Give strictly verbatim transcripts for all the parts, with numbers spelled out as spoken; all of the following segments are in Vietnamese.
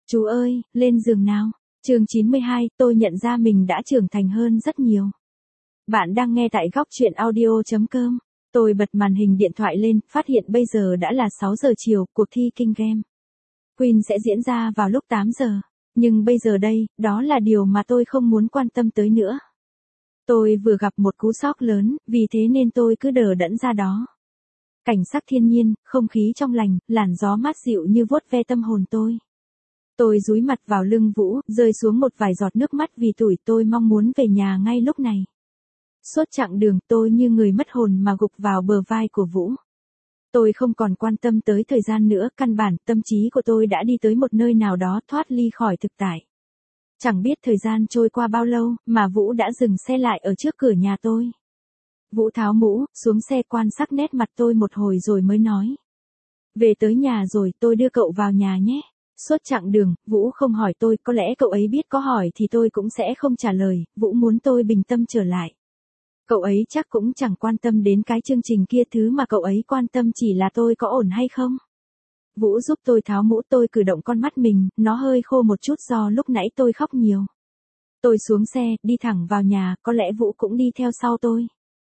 Chú ơi, lên giường nào. Chương chín mươi hai, tôi nhận ra mình đã trưởng thành hơn rất nhiều. Bạn đang nghe tại góc truyện audio chấm com. Tôi bật màn hình điện thoại lên, phát hiện bây giờ đã là sáu giờ chiều, cuộc thi King Game Queen sẽ diễn ra vào lúc tám giờ. Nhưng bây giờ đây, đó là điều mà tôi không muốn quan tâm tới nữa. Tôi vừa gặp một cú sốc lớn, vì thế nên tôi cứ đờ đẫn ra đó. Cảnh sắc thiên nhiên, không khí trong lành, làn gió mát dịu như vuốt ve tâm hồn tôi. Tôi dúi mặt vào lưng Vũ, rơi xuống một vài giọt nước mắt vì tủi tôi mong muốn về nhà ngay lúc này. Suốt chặng đường tôi như người mất hồn mà gục vào bờ vai của Vũ. Tôi không còn quan tâm tới thời gian nữa, căn bản tâm trí của tôi đã đi tới một nơi nào đó thoát ly khỏi thực tại. Chẳng biết thời gian trôi qua bao lâu mà Vũ đã dừng xe lại ở trước cửa nhà tôi. Vũ tháo mũ, xuống xe quan sát nét mặt tôi một hồi rồi mới nói. Về tới nhà rồi, tôi đưa cậu vào nhà nhé. Suốt chặng đường, Vũ không hỏi tôi, có lẽ cậu ấy biết có hỏi thì tôi cũng sẽ không trả lời, Vũ muốn tôi bình tâm trở lại. Cậu ấy chắc cũng chẳng quan tâm đến cái chương trình kia, thứ mà cậu ấy quan tâm chỉ là tôi có ổn hay không. Vũ giúp tôi tháo mũ, tôi cử động con mắt mình, nó hơi khô một chút do lúc nãy tôi khóc nhiều. Tôi xuống xe, đi thẳng vào nhà, có lẽ Vũ cũng đi theo sau tôi.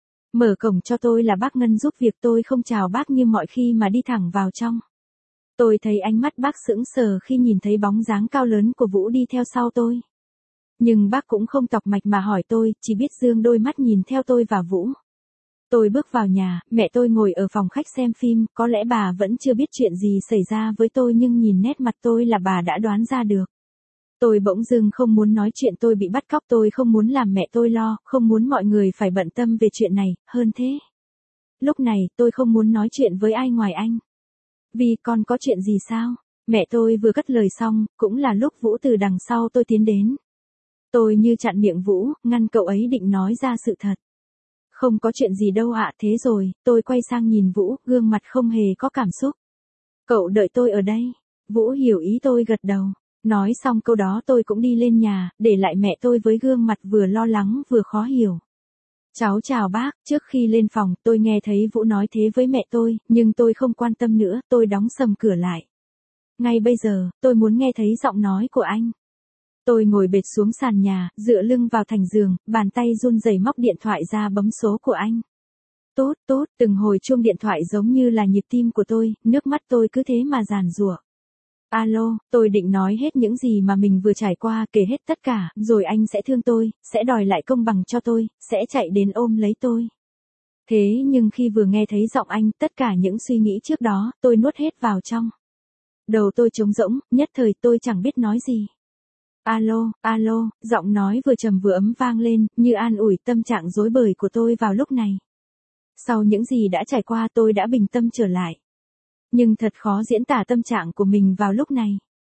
Mở cổng cho tôi là bác Ngân giúp việc, tôi không chào bác như mọi khi mà đi thẳng vào trong. Tôi thấy ánh mắt bác sững sờ khi nhìn thấy bóng dáng cao lớn của Vũ đi theo sau tôi. Nhưng bác cũng không tọc mạch mà hỏi tôi, chỉ biết dương đôi mắt nhìn theo tôi và Vũ. Tôi bước vào nhà, mẹ tôi ngồi ở phòng khách xem phim, có lẽ bà vẫn chưa biết chuyện gì xảy ra với tôi nhưng nhìn nét mặt tôi là bà đã đoán ra được. Tôi bỗng dưng không muốn nói chuyện tôi bị bắt cóc, tôi không muốn làm mẹ tôi lo, không muốn mọi người phải bận tâm về chuyện này, hơn thế. Lúc này, tôi không muốn nói chuyện với ai ngoài anh. Vì con có chuyện gì sao? Mẹ tôi vừa cất lời xong, cũng là lúc Vũ từ đằng sau tôi tiến đến. Tôi như chặn miệng Vũ, ngăn cậu ấy định nói ra sự thật. Không có chuyện gì đâu ạ, thế rồi, tôi quay sang nhìn Vũ, gương mặt không hề có cảm xúc. Cậu đợi tôi ở đây. Vũ hiểu ý tôi gật đầu. Nói xong câu đó tôi cũng đi lên nhà, để lại mẹ tôi với gương mặt vừa lo lắng vừa khó hiểu. Cháu chào bác, trước khi lên phòng tôi nghe thấy Vũ nói thế với mẹ tôi, nhưng tôi không quan tâm nữa, tôi đóng sầm cửa lại. Ngay bây giờ, tôi muốn nghe thấy giọng nói của anh. Tôi ngồi bệt xuống sàn nhà, dựa lưng vào thành giường, bàn tay run rẩy móc điện thoại ra bấm số của anh. Tốt, tốt, từng hồi chuông điện thoại giống như là nhịp tim của tôi, nước mắt tôi cứ thế mà giàn giụa. Alo, tôi định nói hết những gì mà mình vừa trải qua, kể hết tất cả, rồi anh sẽ thương tôi, sẽ đòi lại công bằng cho tôi, sẽ chạy đến ôm lấy tôi. Thế nhưng khi vừa nghe thấy giọng anh, tất cả những suy nghĩ trước đó, tôi nuốt hết vào trong. Đầu tôi trống rỗng, nhất thời tôi chẳng biết nói gì. Alo, alo, giọng nói vừa trầm vừa ấm vang lên, như an ủi tâm trạng rối bời của tôi vào lúc này. Sau những gì đã trải qua tôi đã bình tâm trở lại. Nhưng thật khó diễn tả tâm trạng của mình vào lúc này.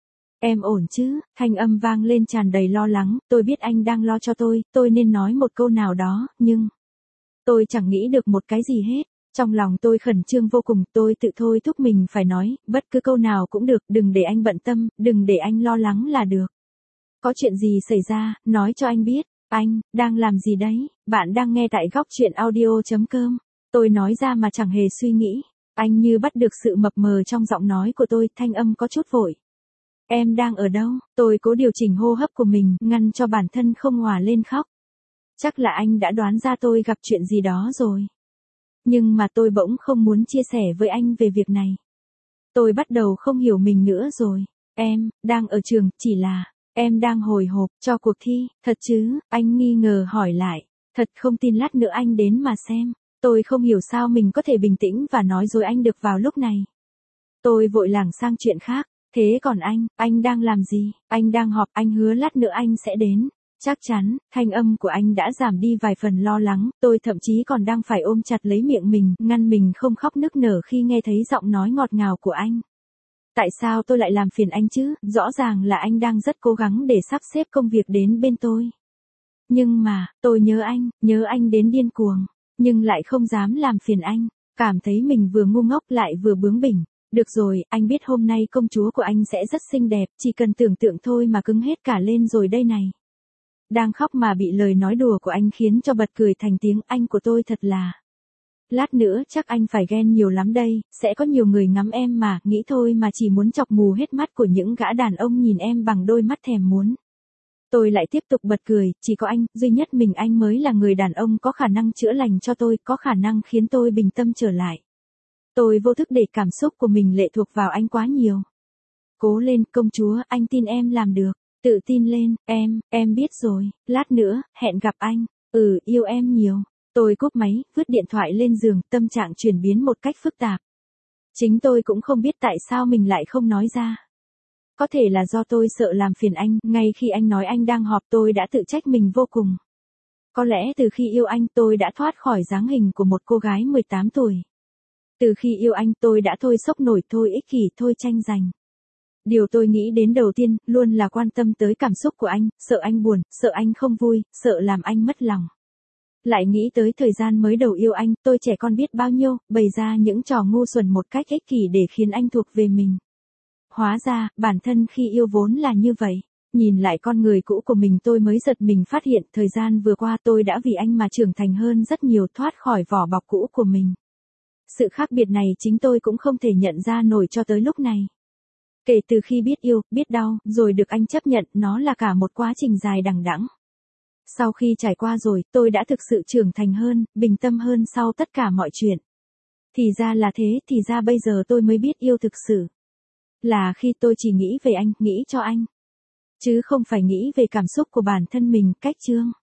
Em ổn chứ? Thanh âm vang lên tràn đầy lo lắng, tôi biết anh đang lo cho tôi, tôi nên nói một câu nào đó, nhưng... Tôi chẳng nghĩ được một cái gì hết. Trong lòng tôi khẩn trương vô cùng, tôi tự thôi thúc mình phải nói, bất cứ câu nào cũng được, đừng để anh bận tâm, đừng để anh lo lắng là được. Có chuyện gì xảy ra, nói cho anh biết. Anh, đang làm gì đấy? Bạn đang nghe tại góc truyện audio chấm com. Tôi nói ra mà chẳng hề suy nghĩ. Anh như bắt được sự mập mờ trong giọng nói của tôi, thanh âm có chút vội. Em đang ở đâu? Tôi cố điều chỉnh hô hấp của mình, ngăn cho bản thân không òa lên khóc. Chắc là anh đã đoán ra tôi gặp chuyện gì đó rồi. Nhưng mà tôi bỗng không muốn chia sẻ với anh về việc này. Tôi bắt đầu không hiểu mình nữa rồi. Em, đang ở trường, chỉ là, em đang hồi hộp cho cuộc thi, thật chứ? Anh nghi ngờ hỏi lại. Thật không tin, lát nữa anh đến mà xem. Tôi không hiểu sao mình có thể bình tĩnh và nói dối anh được vào lúc này. Tôi vội lảng sang chuyện khác. Thế còn anh, anh đang làm gì? Anh đang họp, anh hứa lát nữa anh sẽ đến. Chắc chắn, thanh âm của anh đã giảm đi vài phần lo lắng, tôi thậm chí còn đang phải ôm chặt lấy miệng mình, ngăn mình không khóc nức nở khi nghe thấy giọng nói ngọt ngào của anh. Tại sao tôi lại làm phiền anh chứ? Rõ ràng là anh đang rất cố gắng để sắp xếp công việc đến bên tôi. Nhưng mà, tôi nhớ anh, nhớ anh đến điên cuồng. Nhưng lại không dám làm phiền anh, cảm thấy mình vừa ngu ngốc lại vừa bướng bỉnh. Được rồi, anh biết hôm nay công chúa của anh sẽ rất xinh đẹp, chỉ cần tưởng tượng thôi mà cứng hết cả lên rồi đây này. Đang khóc mà bị lời nói đùa của anh khiến cho bật cười thành tiếng, anh của tôi thật là Lát nữa chắc anh phải ghen nhiều lắm đây, sẽ có nhiều người ngắm em mà, nghĩ thôi mà chỉ muốn chọc mù hết mắt của những gã đàn ông nhìn em bằng đôi mắt thèm muốn. Tôi lại tiếp tục bật cười, chỉ có anh, duy nhất mình anh mới là người đàn ông có khả năng chữa lành cho tôi, có khả năng khiến tôi bình tâm trở lại. Tôi vô thức để cảm xúc của mình lệ thuộc vào anh quá nhiều. Cố lên, công chúa, anh tin em làm được. Tự tin lên, em, em biết rồi, lát nữa, hẹn gặp anh. Ừ, yêu em nhiều. Tôi cúp máy, vứt điện thoại lên giường, tâm trạng chuyển biến một cách phức tạp. Chính tôi cũng không biết tại sao mình lại không nói ra. Có thể là do tôi sợ làm phiền anh, ngay khi anh nói anh đang họp tôi đã tự trách mình vô cùng. Có lẽ từ khi yêu anh tôi đã thoát khỏi dáng hình của một cô gái mười tám tuổi. Từ khi yêu anh tôi đã thôi sốc nổi, thôi ích kỷ, thôi tranh giành. Điều tôi nghĩ đến đầu tiên, luôn là quan tâm tới cảm xúc của anh, sợ anh buồn, sợ anh không vui, sợ làm anh mất lòng. Lại nghĩ tới thời gian mới đầu yêu anh, tôi trẻ con biết bao nhiêu, bày ra những trò ngu xuẩn một cách ích kỷ để khiến anh thuộc về mình. Hóa ra, bản thân khi yêu vốn là như vậy. Nhìn lại con người cũ của mình tôi mới giật mình phát hiện thời gian vừa qua tôi đã vì anh mà trưởng thành hơn rất nhiều, thoát khỏi vỏ bọc cũ của mình. Sự khác biệt này chính tôi cũng không thể nhận ra nổi cho tới lúc này. Kể từ khi biết yêu, biết đau, rồi được anh chấp nhận, nó là cả một quá trình dài đằng đẵng. Sau khi trải qua rồi, tôi đã thực sự trưởng thành hơn, bình tâm hơn sau tất cả mọi chuyện. Thì ra là thế, thì ra bây giờ tôi mới biết yêu thực sự. Là khi tôi chỉ nghĩ về anh, nghĩ cho anh. Chứ không phải nghĩ về cảm xúc của bản thân mình, cách chương.